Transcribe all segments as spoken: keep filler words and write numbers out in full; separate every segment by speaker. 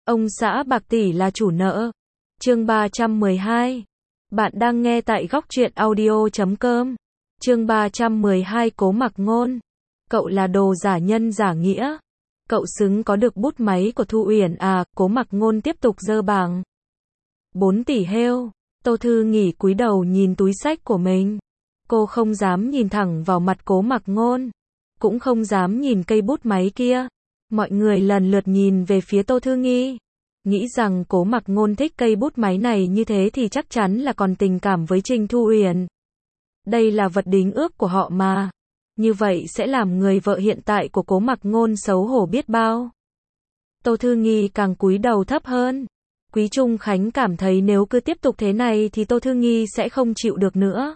Speaker 1: Ông xã bạc tỷ là chủ nợ. Chương ba trăm mười hai. Bạn đang nghe tại góc truyện audio chấm com. Chương ba trăm mười hai Cố Mặc Ngôn. Cậu là đồ giả nhân giả nghĩa. Cậu xứng có được bút máy của Thu Uyển à? Cố Mặc Ngôn tiếp tục giơ bảng. Bốn tỷ heo. Tô Thư Nghỉ cúi đầu nhìn túi xách của mình. Cô không dám nhìn thẳng vào mặt Cố Mặc Ngôn, cũng không dám nhìn cây bút máy kia. Mọi người lần lượt nhìn về phía Tô Thư Nghi, nghĩ rằng Cố Mặc Ngôn thích cây bút máy này như thế thì chắc chắn là còn tình cảm với Trình Thu Uyển. Đây là vật đính ước của họ mà. Như vậy sẽ làm người vợ hiện tại của Cố Mặc Ngôn xấu hổ biết bao. Tô Thư Nghi càng cúi đầu thấp hơn. Quý Trung Khánh cảm thấy nếu cứ tiếp tục thế này thì Tô Thư Nghi sẽ không chịu được nữa.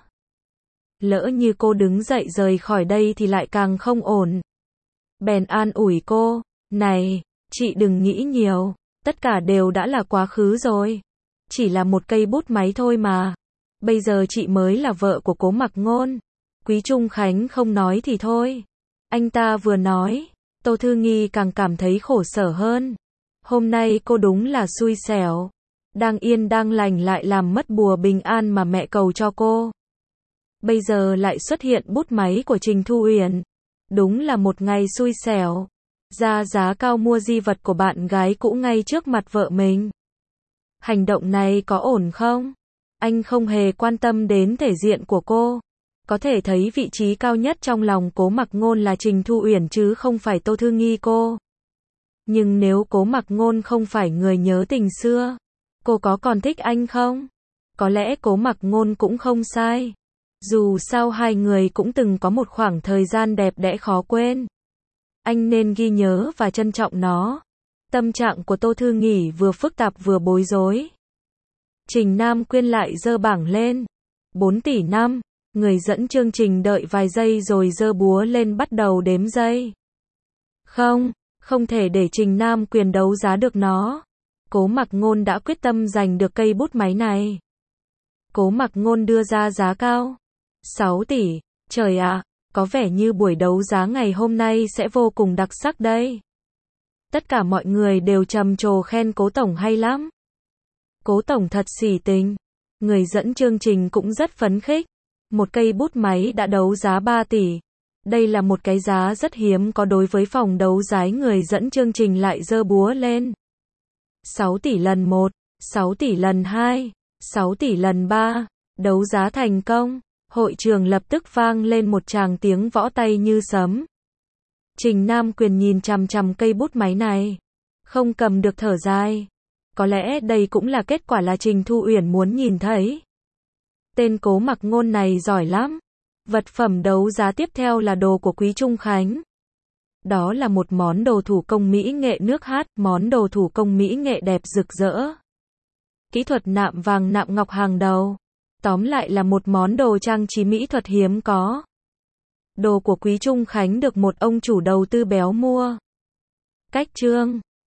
Speaker 1: Lỡ như cô đứng dậy rời khỏi đây thì lại càng không ổn. Bèn an ủi cô, này, chị đừng nghĩ nhiều, tất cả đều đã là quá khứ rồi. Chỉ là một cây bút máy thôi mà. Bây giờ chị mới là vợ của Cố Mặc Ngôn. Quý Trung Khánh không nói thì thôi. Anh ta vừa nói, Tô Thư Nghi càng cảm thấy khổ sở hơn. Hôm nay cô đúng là xui xẻo. Đang yên đang lành lại làm mất bùa bình an mà mẹ cầu cho cô. Bây giờ lại xuất hiện bút máy của Trình Thu Uyển. Đúng là một ngày xui xẻo. Ra giá cao mua di vật của bạn gái cũ ngay trước mặt vợ mình. Hành động này có ổn không? Anh không hề quan tâm đến thể diện của cô. Có thể thấy vị trí cao nhất trong lòng Cố Mặc Ngôn là Trình Thu Uyển chứ không phải Tô Thư Nghi cô. Nhưng nếu Cố Mặc Ngôn không phải người nhớ tình xưa, cô có còn thích anh không? Có lẽ Cố Mặc Ngôn cũng không sai. Dù sao hai người cũng từng có một khoảng thời gian đẹp đẽ khó quên. Anh nên ghi nhớ và trân trọng nó. Tâm trạng của Tô Thư Nghỉ vừa phức tạp vừa bối rối. Trình Nam Quyên lại giơ bảng lên. bốn tỷ năm. Người dẫn chương trình đợi vài giây rồi giơ búa lên bắt đầu đếm giây. Không, không thể để Trình Nam Quyên đấu giá được nó. Cố Mặc Ngôn đã quyết tâm giành được cây bút máy này. Cố Mặc Ngôn đưa ra giá cao. sáu tỷ. Trời ạ, có vẻ như buổi đấu giá ngày hôm nay sẽ vô cùng đặc sắc đây. Tất cả mọi người đều trầm trồ khen Cố Tổng hay lắm. Cố Tổng thật sỉ tình. Người dẫn chương trình cũng rất phấn khích. Một cây bút máy đã đấu giá ba tỷ. Đây là một cái giá rất hiếm có đối với phòng đấu giá. Người dẫn chương trình lại giơ búa lên. sáu tỷ lần một, sáu tỷ lần hai, sáu tỷ lần ba. Đấu giá thành công. Hội trường lập tức vang lên một tràng tiếng võ tay như sấm. Trình Nam Quyên nhìn chằm chằm cây bút máy này, không cầm được thở dài. Có lẽ đây cũng là kết quả là Trình Thu Uyển muốn nhìn thấy. Tên Cố Mặc Ngôn này giỏi lắm. Vật phẩm đấu giá tiếp theo là đồ của Quý Trung Khánh. Đó là một món đồ thủ công mỹ nghệ nước hát, món đồ thủ công mỹ nghệ đẹp rực rỡ. Kỹ thuật nạm vàng nạm ngọc hàng đầu. Tóm lại là một món đồ trang trí mỹ thuật hiếm có. Đồ của Quý Trung Khánh được một ông chủ đầu tư béo mua. Cách chương